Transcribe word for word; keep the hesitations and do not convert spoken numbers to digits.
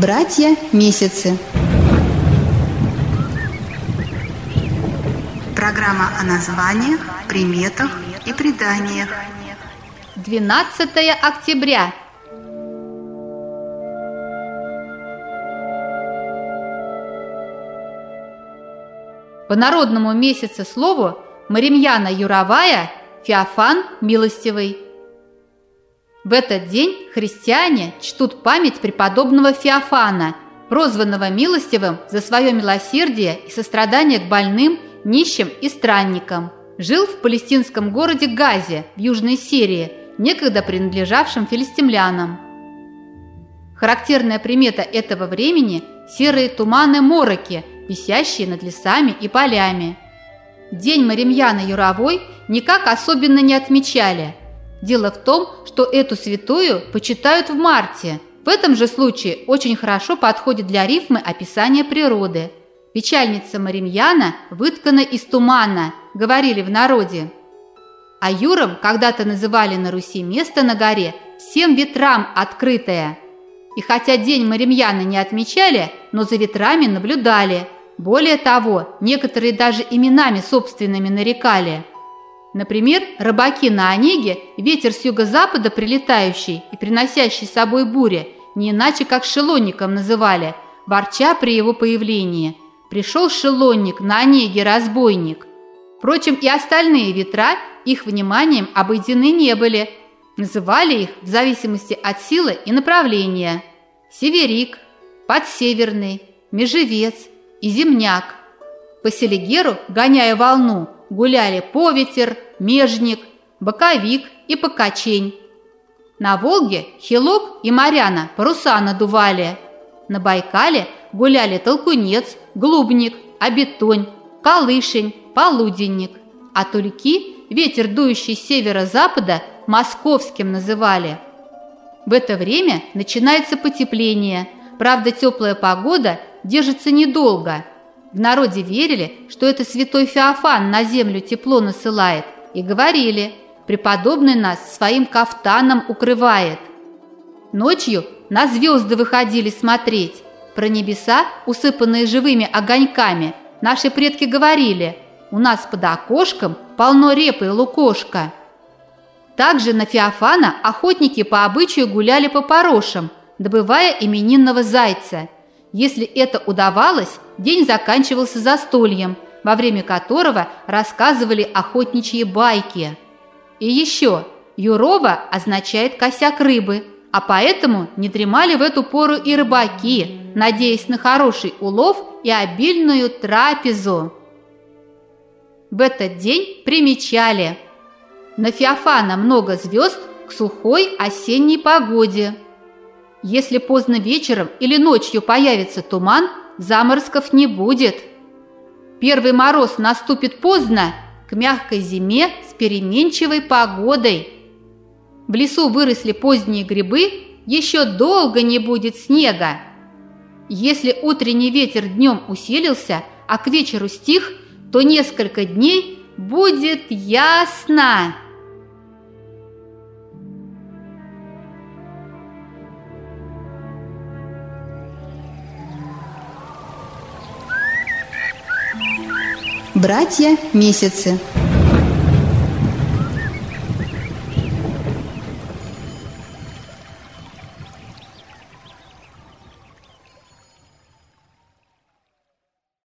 Братья-месяцы. Программа о названиях, приметах и преданиях. двенадцатое октября. По народному месяцеслову Маримьяна Юровая, Феофан Милостивый. В этот день христиане чтут память преподобного Феофана, прозванного Милостивым за свое милосердие и сострадание к больным, нищим и странникам. Жил в палестинском городе Газе в Южной Сирии, некогда принадлежавшем филистимлянам. Характерная примета этого времени – серые туманы-мороки, висящие над лесами и полями. День Маримьяны Юровой никак особенно не отмечали. Дело в том, что эту святую почитают в марте. В этом же случае очень хорошо подходит для рифмы описание природы. Печальница Маримьяна выткана из тумана, говорили в народе. А Юром когда-то называли на Руси место на горе всем ветрам открытое. И хотя день Маримьяны не отмечали, но за ветрами наблюдали. Более того, некоторые даже именами собственными нарекали. Например, рыбаки на Онеге ветер с юго-запада прилетающий и приносящий с собой бури не иначе как шелонником называли, ворча при его появлении. Пришел шелонник на Онеге разбойник. Впрочем, и остальные ветра их вниманием обойдены не были. Называли их в зависимости от силы и направления: северик, подсеверный, межевец и земняк. По Селигеру, гоняя волну, гуляли поветер, межник, боковик и покачень. На Волге хилок и моряна паруса надували. На Байкале гуляли толкунец, глубник, обетонь, колышень, полуденник. А тульки, ветер, дующий с северо-запада, московским называли. В это время начинается потепление. Правда, теплая погода держится недолго. В народе верили, что это святой Феофан на землю тепло насылает, и говорили: преподобный нас своим кафтаном укрывает. Ночью на звезды выходили смотреть. Про небеса, усыпанные живыми огоньками, наши предки говорили: у нас под окошком полно репы и лукошка. Также на Феофана охотники по обычаю гуляли по порошам, добывая именинного зайца. Если это удавалось, день заканчивался застольем, во время которого рассказывали охотничьи байки. И еще, Юрова означает косяк рыбы, а поэтому не дремали в эту пору и рыбаки, надеясь на хороший улов и обильную трапезу. В этот день примечали: на Феофана много звезд к сухой осенней погоде. Если поздно вечером или ночью появится туман, заморозков не будет. Первый мороз наступит поздно, к мягкой зиме с переменчивой погодой. В лесу выросли поздние грибы, еще долго не будет снега. Если утренний ветер днем усилился, а к вечеру стих, то несколько дней будет ясно. Братья-месяцы.